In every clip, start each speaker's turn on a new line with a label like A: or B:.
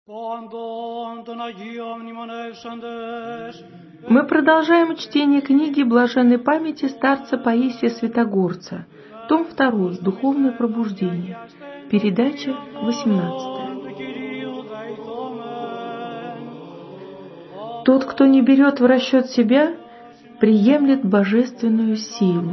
A: Мы продолжаем чтение книги блаженной памяти старца Паисия Святогорца, том 2, «Духовное пробуждение», передача 18. Тот, кто не берет в расчет себя, приемлет божественную силу.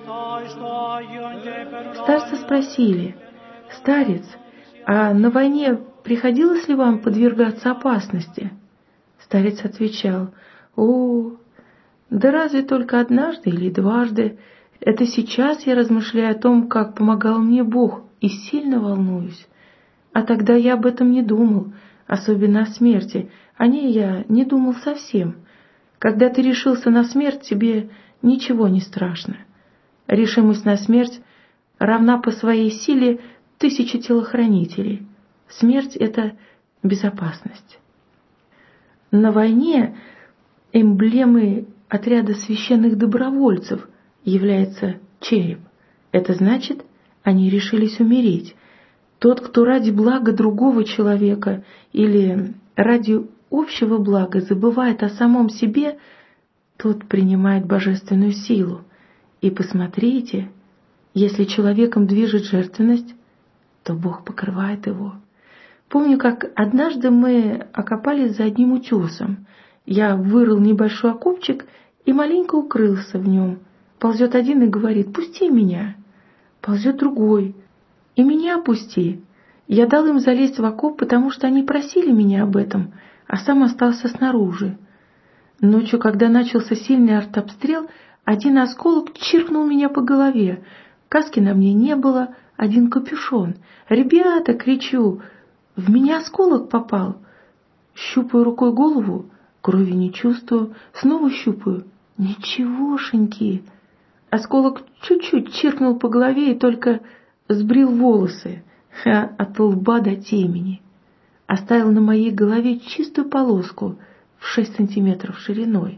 A: Старца спросили: «Старец, а на войне приходилось ли вам подвергаться опасности?» Старец отвечал: «О, да разве только однажды или дважды. Это сейчас я размышляю о том, как помогал мне Бог, и сильно волнуюсь. А тогда я об этом не думал, особенно о смерти. О ней я не думал совсем. Когда ты решился на смерть, тебе ничего не страшно. Решимость на смерть равна по своей силе 1000 телохранителей. Смерть — это безопасность». На войне эмблемой отряда священных добровольцев является череп. Это значит, они решились умереть. Тот, кто ради блага другого человека или ради общего блага забывает о самом себе, тот принимает божественную силу. И посмотрите, если человеком движет жертвенность, то Бог покрывает его. Помню, как однажды мы окопались за одним утесом. Я вырыл небольшой окопчик и маленько укрылся в нем. Ползет один и говорит: «Пусти меня». Ползет другой: «И меня пусти». Я дал им залезть в окоп, потому что они просили меня об этом, а сам остался снаружи. Ночью, когда начался сильный артобстрел, один осколок чиркнул меня по голове. Каски на мне не было, один капюшон. «Ребята!» — кричу. В меня осколок попал. Щупаю рукой голову, крови не чувствую. Снова щупаю. Ничегошеньки. Осколок чуть-чуть чиркнул по голове и только сбрил волосы от лба до темени. Оставил на моей голове чистую полоску в 6 сантиметров шириной.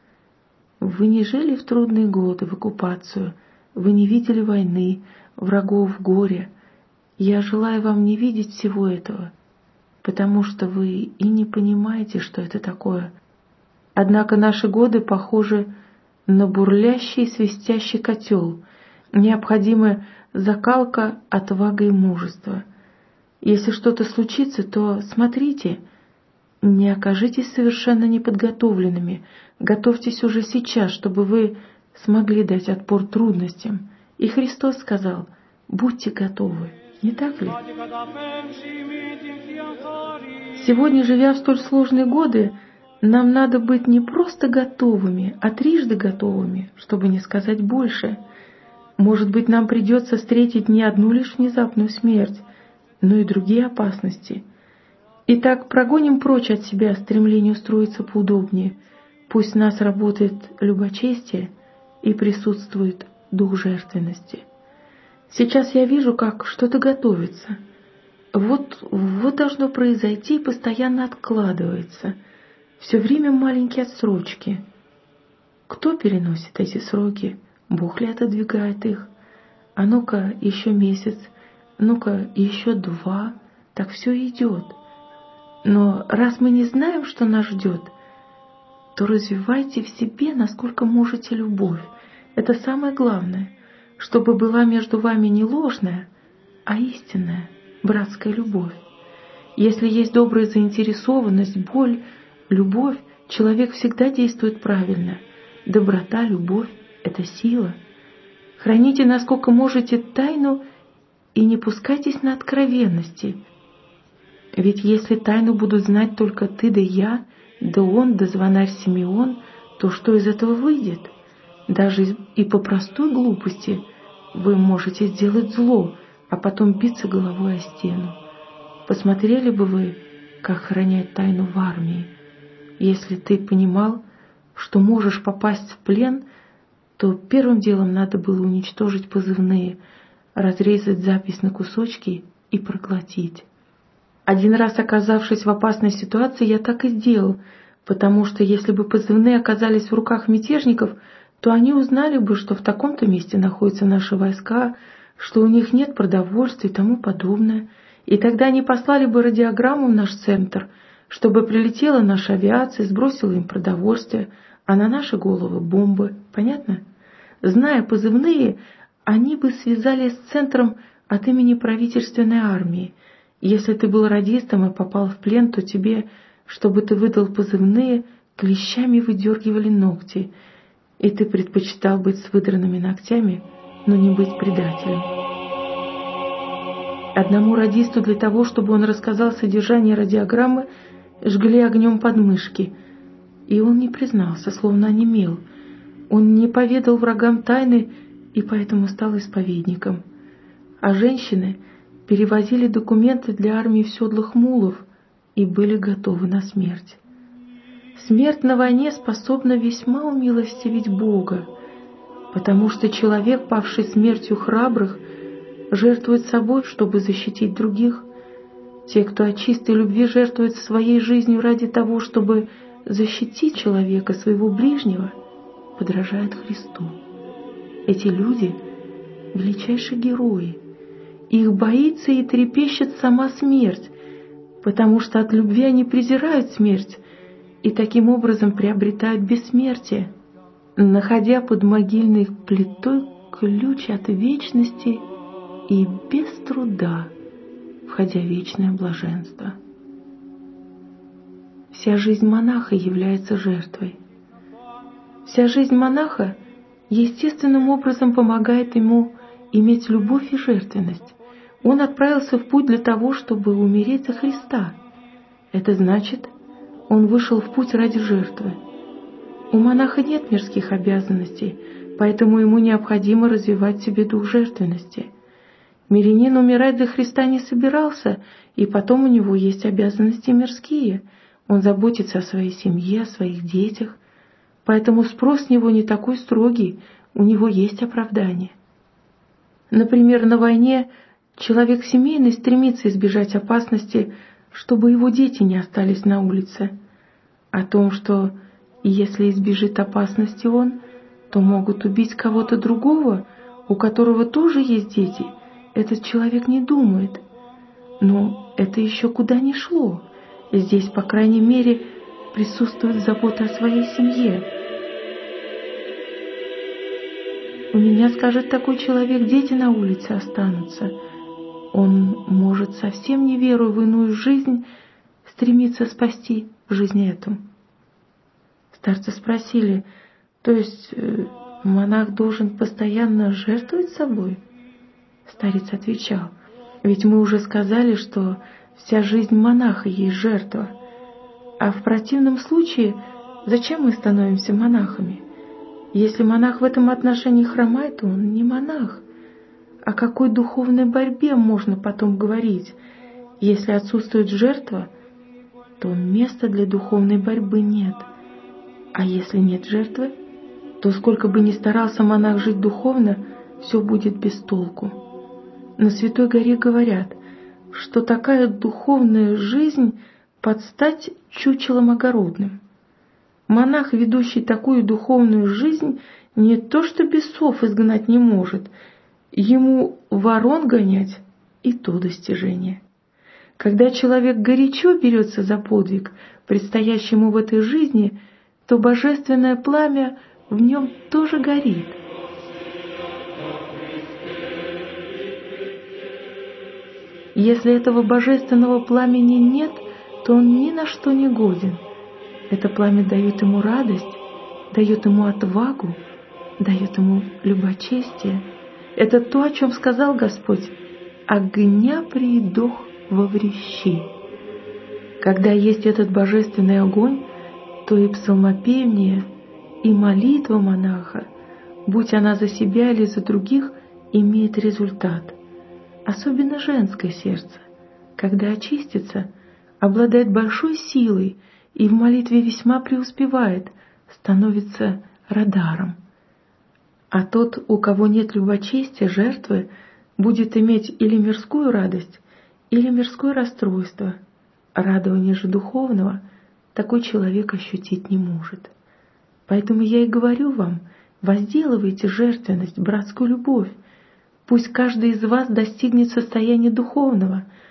A: Вы не жили в трудные годы, в оккупацию. Вы не видели войны, врагов, горя. Я желаю вам не видеть всего этого, потому что вы и не понимаете, что это такое. Однако наши годы похожи на бурлящий свистящий котел. Необходима закалка, отвага и мужество. Если что-то случится, то смотрите, не окажитесь совершенно неподготовленными. Готовьтесь уже сейчас, чтобы вы смогли дать отпор трудностям. И Христос сказал: будьте готовы. Не так ли? Сегодня, живя в столь сложные годы, нам надо быть не просто готовыми, а трижды готовыми, чтобы не сказать больше. Может быть, нам придется встретить не одну лишь внезапную смерть, но и другие опасности. Итак, прогоним прочь от себя стремление устроиться поудобнее. Пусть в нас работает любочестие и присутствует дух жертвенности. Сейчас я вижу, как что-то готовится. Вот должно произойти и постоянно откладывается. Все время маленькие отсрочки. Кто переносит эти сроки? Бог ли отодвигает их? А ну-ка еще месяц, ну-ка еще 2, так все идет. Но раз мы не знаем, что нас ждет, то развивайте в себе, насколько можете, любовь. Это самое главное, чтобы была между вами не ложная, а истинная братская любовь. Если есть добрая заинтересованность, боль, любовь, человек всегда действует правильно. Доброта, любовь — это сила. Храните, насколько можете, тайну и не пускайтесь на откровенности. Ведь если тайну будут знать только ты да я, да он, да звонарь Симеон, то что из этого выйдет? Даже и по простой глупости вы можете сделать зло, а потом биться головой о стену. Посмотрели бы вы, как хранять тайну в армии. Если ты понимал, что можешь попасть в плен, то первым делом надо было уничтожить позывные, разрезать запись на кусочки и проглотить. Один раз, оказавшись в опасной ситуации, я так и сделал, потому что если бы позывные оказались в руках мятежников, то они узнали бы, что в таком-то месте находятся наши войска, что у них нет продовольствия и тому подобное. И тогда они послали бы радиограмму в наш центр, чтобы прилетела наша авиация, сбросила им продовольствие, а на наши головы бомбы. Понятно? Зная позывные, они бы связались с центром от имени правительственной армии. Если ты был радистом и попал в плен, то тебе, чтобы ты выдал позывные, клещами выдергивали ногти, и ты предпочитал быть с выдранными ногтями, но не быть предателем. Одному радисту для того, чтобы он рассказал содержание радиограммы, жгли огнем подмышки, и он не признался, словно онемел. Он не поведал врагам тайны и поэтому стал исповедником. А женщины перевозили документы для армии в седлах мулов и были готовы на смерть. Смерть на войне способна весьма умилостивить Бога, потому что человек, павший смертью храбрых, жертвует собой, чтобы защитить других. Те, кто от чистой любви жертвует своей жизнью ради того, чтобы защитить человека, своего ближнего, подражают Христу. Эти люди — величайшие герои. Их боится и трепещет сама смерть, потому что от любви они презирают смерть и таким образом приобретают бессмертие, находя под могильной плитой ключ от вечности и без труда входя в вечное блаженство. Вся жизнь монаха является жертвой. Вся жизнь монаха естественным образом помогает ему иметь любовь и жертвенность. Он отправился в путь для того, чтобы умереть за Христа. Это значит, он вышел в путь ради жертвы. У монаха нет мирских обязанностей, поэтому ему необходимо развивать в себе дух жертвенности. Мирянин умирать за Христа не собирался, и потом у него есть обязанности мирские. Он заботится о своей семье, о своих детях, поэтому спрос с него не такой строгий, у него есть оправдание. Например, на войне человек семейный стремится избежать опасности, чтобы его дети не остались на улице. О том, что если избежит опасности он, то могут убить кого-то другого, у которого тоже есть дети, этот человек не думает. Но это еще куда ни шло. Здесь, по крайней мере, присутствует забота о своей семье. У меня, скажет такой человек, дети на улице останутся. Он может, совсем не веруя в иную жизнь, стремиться спасти жизнь эту. Старцы спросили, то есть монах должен постоянно жертвовать собой? Старец отвечал, ведь мы уже сказали, что вся жизнь монаха есть жертва. А в противном случае, зачем мы становимся монахами? Если монах в этом отношении хромает, то он не монах. О какой духовной борьбе можно потом говорить? Если отсутствует жертва, то места для духовной борьбы нет. А если нет жертвы, то сколько бы ни старался монах жить духовно, все будет без толку. На Святой Горе говорят, что такая духовная жизнь под стать чучелом огородным. Монах, ведущий такую духовную жизнь, не то что бесов изгнать не может, ему ворон гонять и то достижение. Когда человек горячо берется за подвиг, предстоящий ему в этой жизни, то божественное пламя в нем тоже горит. Если этого божественного пламени нет, то он ни на что не годен. Это пламя дает ему радость, дает ему отвагу, дает ему любочестие. Это то, о чем сказал Господь: «Огня приидох во врещи». Когда есть этот божественный огонь, то и псалмопевание, и молитва монаха, будь она за себя или за других, имеет результат. Особенно женское сердце, когда очистится, обладает большой силой и в молитве весьма преуспевает, становится радаром. А тот, у кого нет любочестия, жертвы, будет иметь или мирскую радость, или мирское расстройство. Радование же духовного такой человек ощутить не может. Поэтому я и говорю вам, возделывайте жертвенность, братскую любовь. Пусть каждый из вас достигнет состояния духовного.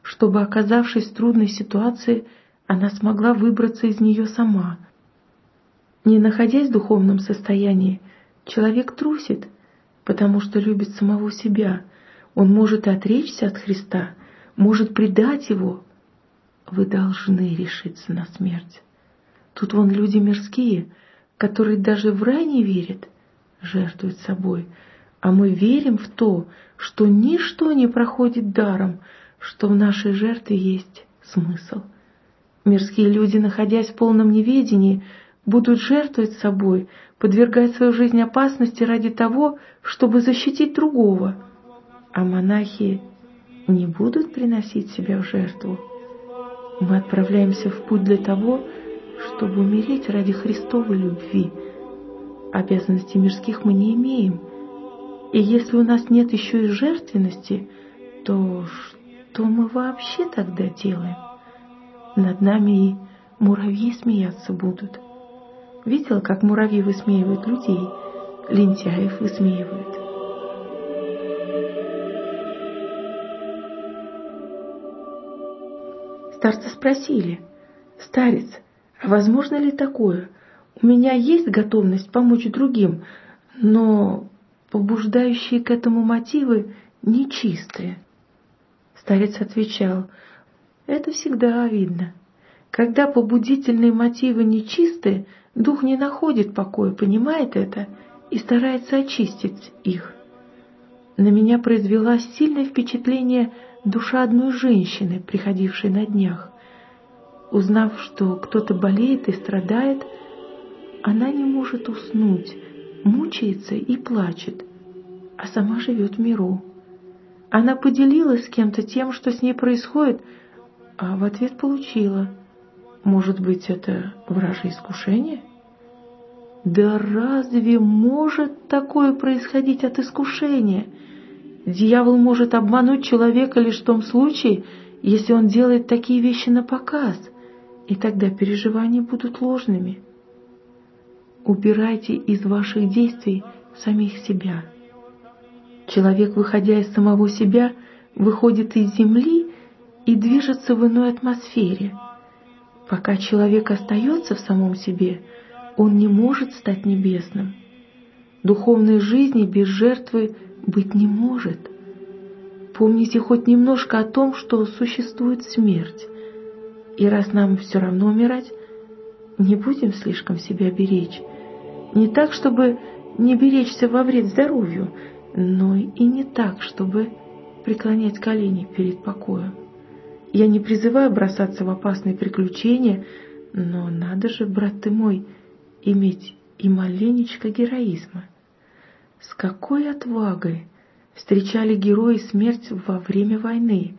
A: чтобы, оказавшись в трудной ситуации, она смогла выбраться из нее сама. Не находясь в духовном состоянии, человек трусит, потому что любит самого себя. Он может и отречься от Христа, может предать Его. Вы должны решиться на смерть. Тут вон люди мирские, которые даже в рай не верят, жертвуют собой. А мы верим в то, что ничто не проходит даром, что в нашей жертве есть смысл. Мирские люди, находясь в полном неведении, будут жертвовать собой, подвергать свою жизнь опасности ради того, чтобы защитить другого. А монахи не будут приносить себя в жертву. Мы отправляемся в путь для того, чтобы умереть ради Христовой любви. Обязанностей мирских мы не имеем. И если у нас нет еще и жертвенности, то что мы вообще тогда делаем? Над нами и муравьи смеяться будут. Видела, как муравьи высмеивают людей, лентяев высмеивают. Старцы спросили: «Старец, а возможно ли такое? У меня есть готовность помочь другим, но побуждающие к этому мотивы нечистые». Старец отвечал: «Это всегда видно. Когда побудительные мотивы нечистые, дух не находит покоя, понимает это и старается очистить их. На меня произвела сильное впечатление душа одной женщины, приходившей на днях. Узнав, что кто-то болеет и страдает, она не может уснуть, мучается и плачет, а сама живет в миру. Она поделилась с кем-то тем, что с ней происходит, а в ответ получила: может быть, это вражье искушение? Да разве может такое происходить от искушения? Дьявол может обмануть человека лишь в том случае, если он делает такие вещи напоказ, и тогда переживания будут ложными. Убирайте из ваших действий самих себя. Человек, выходя из самого себя, выходит из земли и движется в иной атмосфере. Пока человек остается в самом себе, он не может стать небесным. Духовной жизни без жертвы быть не может. Помните хоть немножко о том, что существует смерть. И раз нам все равно умирать, не будем слишком себя беречь. Не так, чтобы не беречься во вред здоровью, но и не так, чтобы преклонять колени перед покоем. Я не призываю бросаться в опасные приключения, но надо же, брат ты мой, иметь и маленечко героизма. С какой отвагой встречали герои смерть во время войны.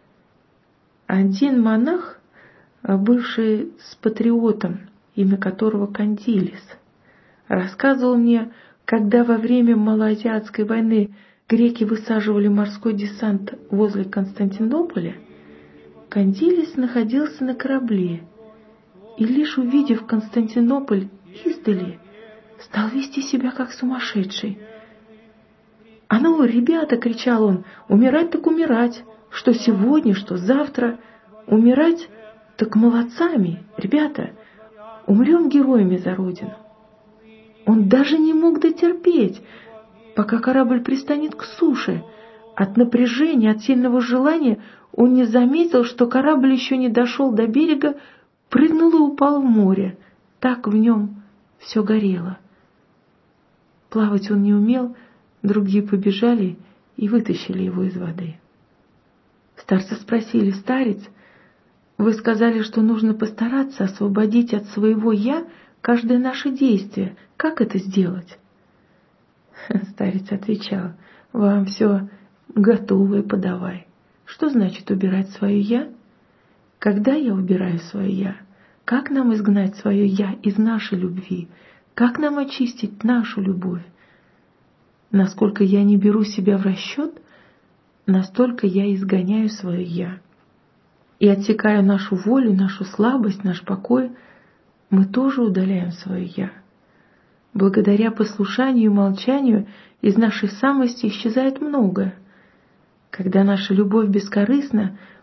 A: Один монах, бывший с патриотом, имя которого Кандилис, рассказывал мне, когда во время Малоазиатской войны греки высаживали морской десант возле Константинополя, Кандилис находился на корабле и, лишь увидев Константинополь издали, стал вести себя как сумасшедший. «А ну, ребята!» — кричал он, — «умирать так умирать! Что сегодня, что завтра! Умирать так молодцами, ребята! Умрем героями за Родину!» Он даже не мог дотерпеть, пока корабль пристанет к суше. От напряжения, от сильного желания он не заметил, что корабль еще не дошел до берега, прыгнул и упал в море. Так в нем все горело. Плавать он не умел, другие побежали и вытащили его из воды. Старцы спросили: «Старец, вы сказали, что нужно постараться освободить от своего «я» каждое наше действие. Как это сделать?» Старец отвечал: «Вам все готовое подавай. Что значит убирать свое «я»? Когда я убираю свое «я»? Как нам изгнать свое «я» из нашей любви? Как нам очистить нашу любовь? Насколько я не беру себя в расчет, настолько я изгоняю свое «я». И отсекая нашу волю, нашу слабость, наш покой, мы тоже удаляем свое «я». Благодаря послушанию и молчанию из нашей самости исчезает многое. Когда наша любовь бескорыстна,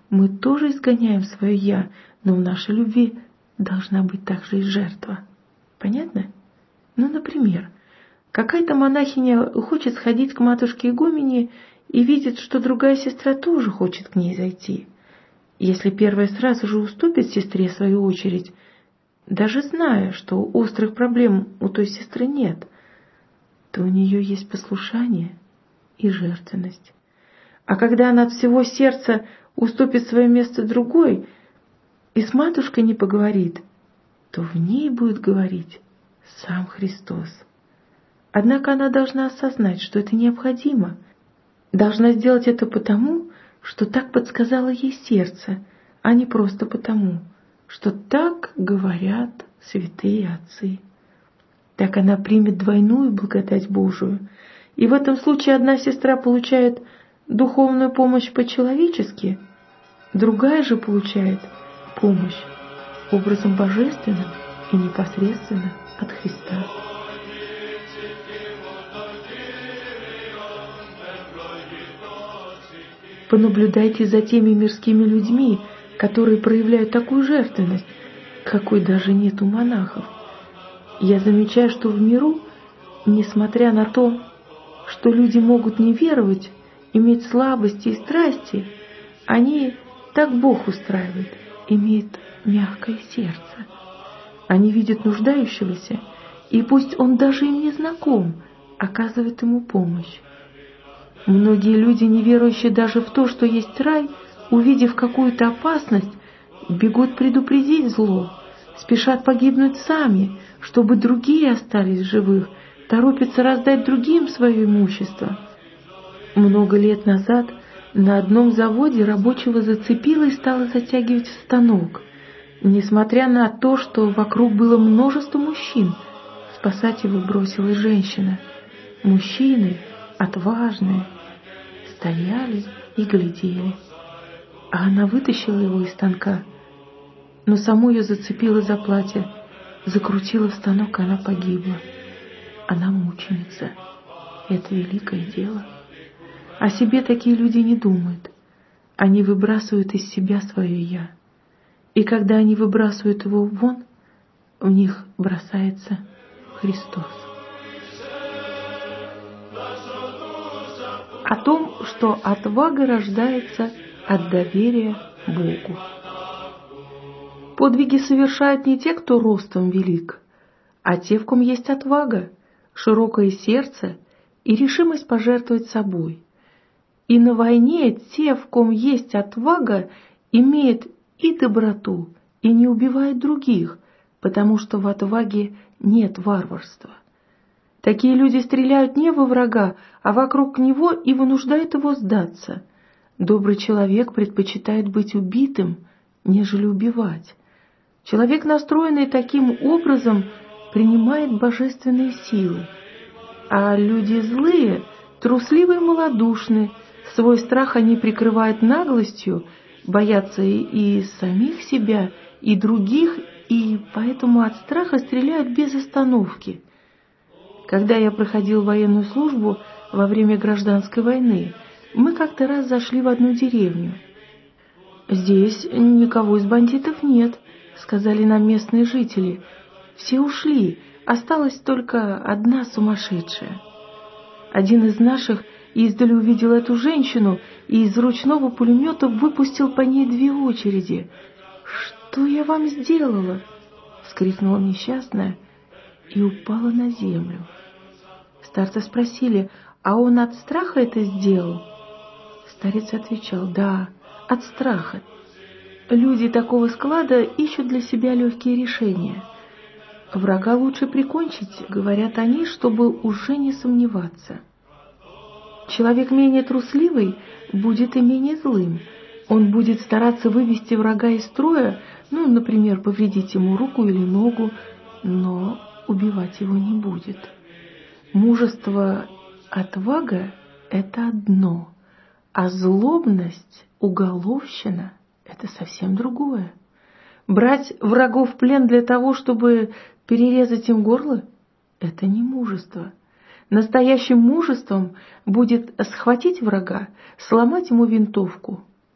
A: Мы тоже изгоняем свое «я», но в нашей любви должна быть также и жертва. Понятно? Ну, например, какая-то монахиня хочет сходить к матушке игумене и видит, что другая сестра тоже хочет к ней зайти. Если первая сразу же уступит сестре свою очередь, даже зная, что острых проблем у той сестры нет, то у нее есть послушание и жертвенность. А когда она от всего сердца уступит свое место другой и с матушкой не поговорит, то в ней будет говорить сам Христос. Однако она должна осознать, что это необходимо. Должна сделать это потому, что так подсказало ей сердце, а не просто потому, что так говорят святые отцы. Так она примет двойную благодать Божию, и в этом случае одна сестра получает духовную помощь по-человечески, другая же получает помощь образом божественным и непосредственно от Христа. Понаблюдайте за теми мирскими людьми, которые проявляют такую жертвенность, какой даже нет у монахов. Я замечаю, что в миру, несмотря на то, что люди могут не веровать, иметь слабости и страсти, они, так Бог устраивает, имеют мягкое сердце. Они видят нуждающегося, и пусть он даже им не знаком, оказывает ему помощь. Многие люди, не верующие даже в то, что есть рай, увидев какую-то опасность, бегут предупредить зло, спешат погибнуть сами, чтобы другие остались в живых, торопятся раздать другим свое имущество. Много лет назад на одном заводе рабочего зацепило и стало затягивать в станок. Несмотря на то, что вокруг было множество мужчин, спасать его бросилась женщина. Мужчины, отважные, стояли и глядели. А она вытащила его из станка, но саму ее зацепило за платье, закрутила в станок, и она погибла. Она мученица. Это великое дело. О себе такие люди не думают. Они выбрасывают из себя свое «я». И когда они выбрасывают его вон, в них бросается Христос. О том, что отвага рождается от доверия Богу. Подвиги совершают не те, кто ростом велик, а те, в ком есть отвага, широкое сердце и решимость пожертвовать собой. И на войне те, в ком есть отвага, имеют и доброту, и не убивают других, потому что в отваге нет варварства. Такие люди стреляют не во врага, а вокруг него и вынуждают его сдаться. Добрый человек предпочитает быть убитым, нежели убивать. Человек, настроенный таким образом, принимает божественные силы. А люди злые, трусливые и малодушны, свой страх они прикрывают наглостью, боятся и самих себя, и других, и поэтому от страха стреляют без остановки. Когда я проходил военную службу во время гражданской войны, мы как-то раз зашли в одну деревню. «Здесь никого из бандитов нет», — сказали нам местные жители. «Все ушли, осталась только одна сумасшедшая». Один из наших издали увидел эту женщину и из ручного пулемета выпустил по ней 2 очереди. «Что я вам сделала?» — вскрикнула несчастная и упала на землю. Старца спросили: «А он от страха это сделал?» Старец отвечал: «Да, от страха. Люди такого склада ищут для себя легкие решения. Врага лучше прикончить, говорят они, чтобы уже не сомневаться. Человек менее трусливый будет и менее злым. Он будет стараться вывести врага из строя, например, повредить ему руку или ногу, но убивать его не будет. Мужество, отвага — это одно, а злобность, уголовщина — это совсем другое. Брать врагов в плен для того, чтобы перерезать им горло — это не мужество. Настоящим мужеством будет схватить врага, сломать ему винтовку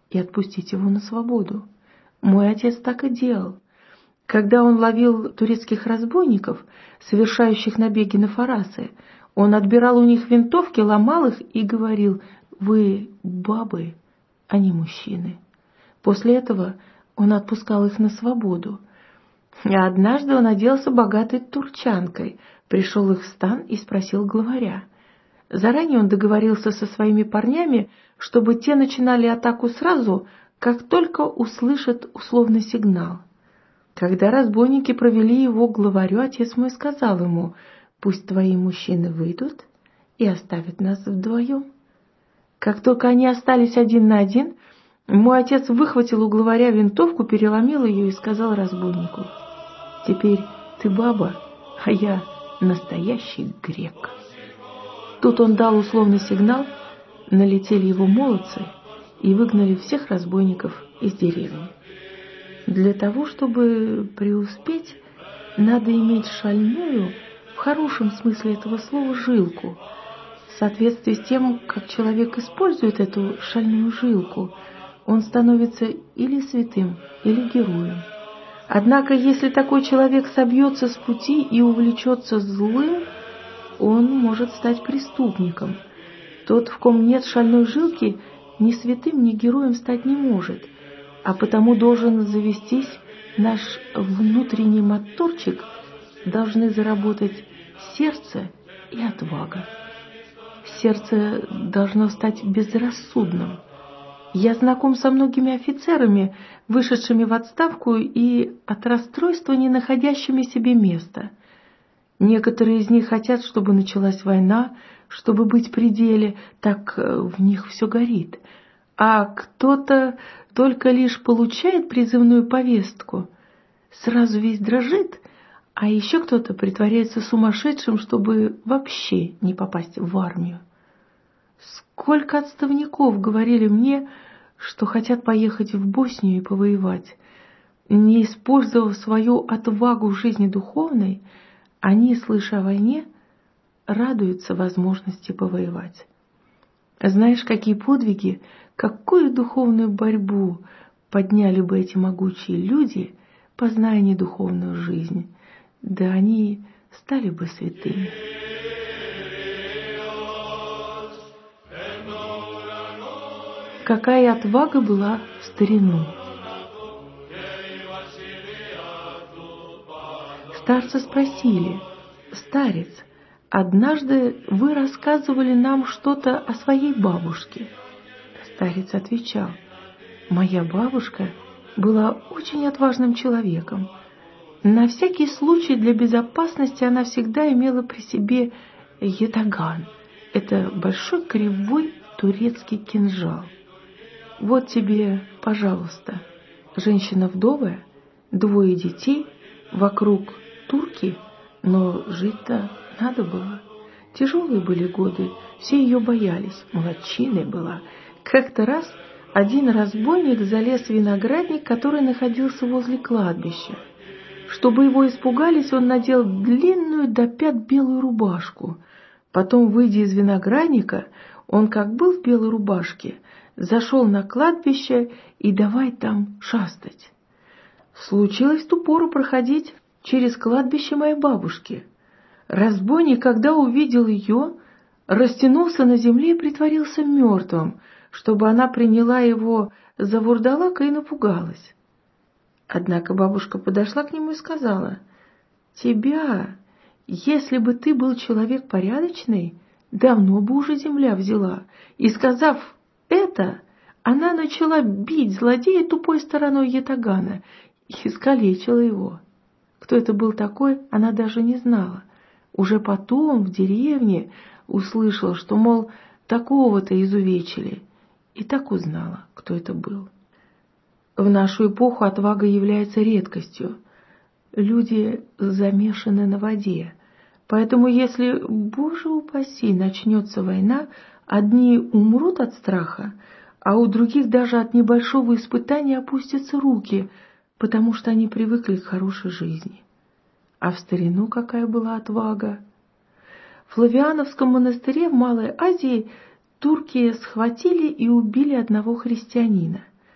A: и отпустить его на свободу. Мой отец так и делал. Когда он ловил турецких разбойников, совершающих набеги на фарасы, он отбирал у них винтовки, ломал их и говорил: «Вы бабы, а не мужчины». После этого он отпускал их на свободу. А однажды он оделся богатой турчанкой, пришел их в стан и спросил главаря. Заранее он договорился со своими парнями, чтобы те начинали атаку сразу, как только услышат условный сигнал. Когда разбойники провели его к главарю, отец мой сказал ему: «Пусть твои мужчины выйдут и оставят нас вдвоем». Как только они остались один на один, мой отец выхватил у главаря винтовку, переломил ее и сказал разбойнику: «Теперь ты баба, а я настоящий грек». Тут он дал условный сигнал, налетели его молодцы и выгнали всех разбойников из деревни. Для того, чтобы преуспеть, надо иметь шальную, в хорошем смысле этого слова, жилку. В соответствии с тем, как человек использует эту шальную жилку, он становится или святым, или героем. Однако, если такой человек собьется с пути и увлечется злым, он может стать преступником. Тот, в ком нет шальной жилки, ни святым, ни героем стать не может, а потому должен завестись наш внутренний моторчик, должны заработать сердце и отвага. Сердце должно стать безрассудным. Я знаком со многими офицерами, вышедшими в отставку и от расстройства не находящими себе места. Некоторые из них хотят, чтобы началась война, чтобы быть при деле, так в них все горит. А кто-то только лишь получает призывную повестку, сразу весь дрожит, а еще кто-то притворяется сумасшедшим, чтобы вообще не попасть в армию. Сколько отставников говорили мне, что хотят поехать в Боснию и повоевать. Не использовав свою отвагу в жизни духовной, они, слыша о войне, радуются возможности повоевать. Знаешь, какие подвиги, какую духовную борьбу подняли бы эти могучие люди, позная недуховную жизнь, да они стали бы святыми. Какая отвага была в старину! Старца спросили: «Старец, однажды вы рассказывали нам что-то о своей бабушке». Старец отвечал: «Моя бабушка была очень отважным человеком. На всякий случай для безопасности она всегда имела при себе ятаган. Это большой кривой турецкий кинжал. Вот тебе, пожалуйста». Женщина вдовая, 2 детей, вокруг турки, но жить-то надо было. Тяжелые были годы, все ее боялись, молодчиной была. Как-то раз один разбойник залез в виноградник, который находился возле кладбища. Чтобы его испугались, он надел длинную до пят белую рубашку. Потом, выйдя из виноградника, он, как был в белой рубашке, зашел на кладбище и давай там шастать. Случилось в ту пору проходить через кладбище моей бабушки. Разбойник, когда увидел ее, растянулся на земле и притворился мертвым, чтобы она приняла его за вурдалака и напугалась. Однако бабушка подошла к нему и сказала: «Тебя, если бы ты был человек порядочный, давно бы уже земля взяла». И, сказав это, она начала бить злодея тупой стороной ятагана и искалечила его. Кто это был такой, она даже не знала. Уже потом в деревне услышала, что, мол, такого-то изувечили, и так узнала, кто это был. В нашу эпоху отвага является редкостью. Люди замешаны на воде. Поэтому если, Боже упаси, начнется война, одни умрут от страха, а у других даже от небольшого испытания опустятся руки, потому что они привыкли к хорошей жизни. А в старину какая была отвага! В Флавиановском монастыре в Малой Азии турки схватили и убили одного христианина.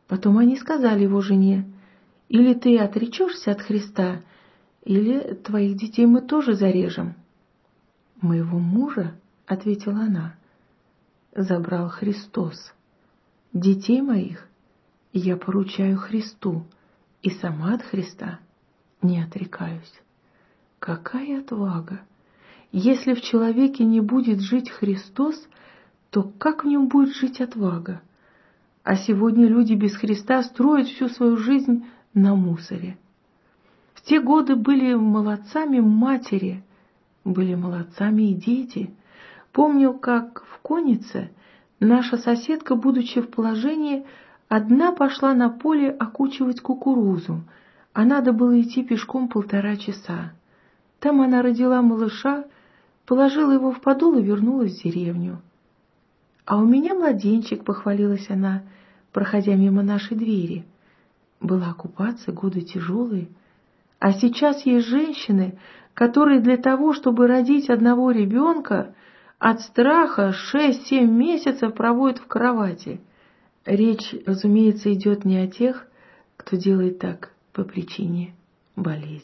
A: Потом они сказали его жене: «Или ты отречешься от Христа, или твоих детей мы тоже зарежем». «Моего мужа, — ответила она, — забрал Христос. Детей моих я поручаю Христу, и сама от Христа не отрекаюсь». Какая отвага! Если в человеке не будет жить Христос, то как в нем будет жить отвага? А сегодня люди без Христа строят всю свою жизнь на мусоре. В те годы были молодцами матери, были молодцами и дети. Помню, как в Коннице наша соседка, будучи в положении, одна пошла на поле окучивать кукурузу, а надо было идти пешком 1,5 часа. Там она родила малыша, положила его в подол и вернулась в деревню. «А у меня младенчик», — похвалилась она, проходя мимо нашей двери. Была оккупация, годы тяжелые. А сейчас есть женщины, которые для того, чтобы родить одного ребенка, от страха 6-7 месяцев проводят в кровати. Речь, разумеется, идет не о тех, кто делает так по причине болезни.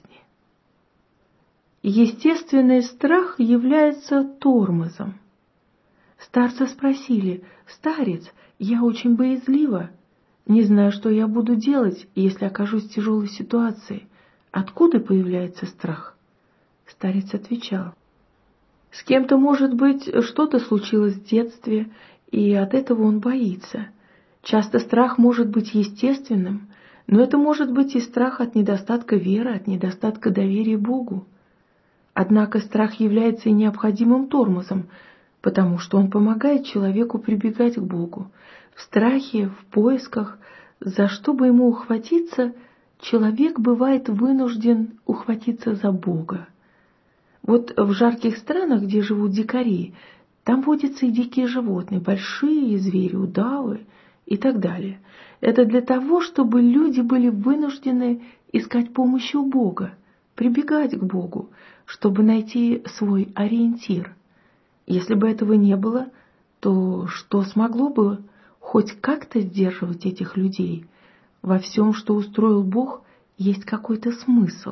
A: Естественный страх является тормозом. Старца спросили: «Старец, я очень боязлива. Не знаю, что я буду делать, если окажусь в тяжелой ситуации. Откуда появляется страх?» Старец отвечал: «С кем-то, может быть, что-то случилось в детстве, и от этого он боится. Часто страх может быть естественным, но это может быть и страх от недостатка веры, от недостатка доверия Богу. Однако страх является и необходимым тормозом, потому что он помогает человеку прибегать к Богу. В страхе, в поисках, за что бы ему ухватиться, человек бывает вынужден ухватиться за Бога. Вот в жарких странах, где живут дикари, там водятся и дикие животные, большие звери, удавы и так далее. Это для того, чтобы люди были вынуждены искать помощи у Бога, прибегать к Богу, чтобы найти свой ориентир. Если бы этого не было, то что смогло бы хоть как-то сдерживать этих людей? Во всем, что устроил Бог, есть какой-то смысл.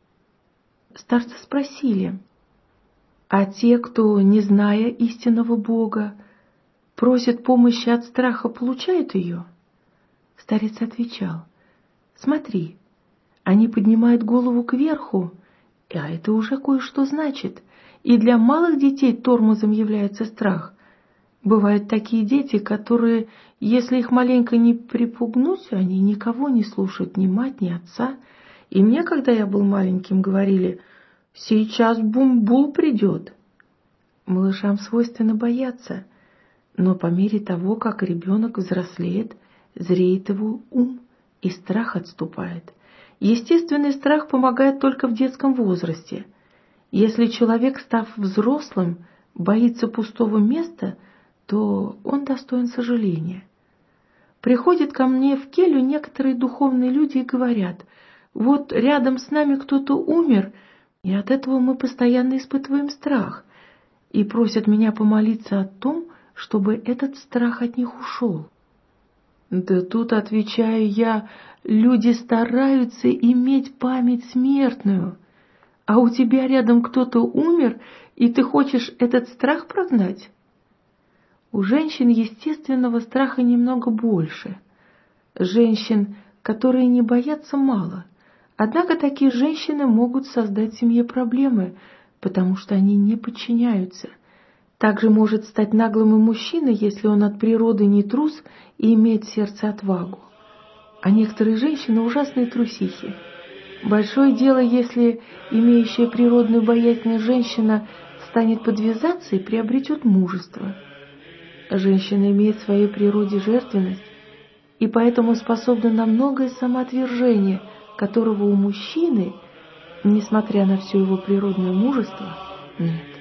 A: Старцы спросили: «А те, кто, не зная истинного Бога, просят помощи от страха, получают ее?» Старец отвечал: «Смотри, они поднимают голову кверху, а это уже кое-что значит. И для малых детей тормозом является страх. Бывают такие дети, которые, если их маленько не припугнуть, они никого не слушают, ни мать, ни отца. И мне, когда я был маленьким, говорили: «Сейчас Бумбул придет». Малышам свойственно бояться, но по мере того, как ребенок взрослеет, зреет его ум, и страх отступает. Естественный страх помогает только в детском возрасте. Если человек, став взрослым, боится пустого места, то он достоин сожаления. Приходят ко мне в келью некоторые духовные люди и говорят: «Вот рядом с нами кто-то умер, и от этого мы постоянно испытываем страх», и просят меня помолиться о том, чтобы этот страх от них ушел. Да тут, отвечаю я, люди стараются иметь память смертную, а у тебя рядом кто-то умер, и ты хочешь этот страх прогнать? У женщин естественного страха немного больше. Женщин, которые не боятся, мало. Однако такие женщины могут создать в семье проблемы, потому что они не подчиняются. Также может стать наглым и мужчина, если он от природы не трус и имеет в сердце отвагу. А некоторые женщины ужасные трусихи. Большое дело, если имеющая природную боязнь женщина станет подвязаться и приобретет мужество. Женщина имеет в своей природе жертвенность и поэтому способна на многое самоотвержение, которого у мужчины, несмотря на все его природное мужество, нет.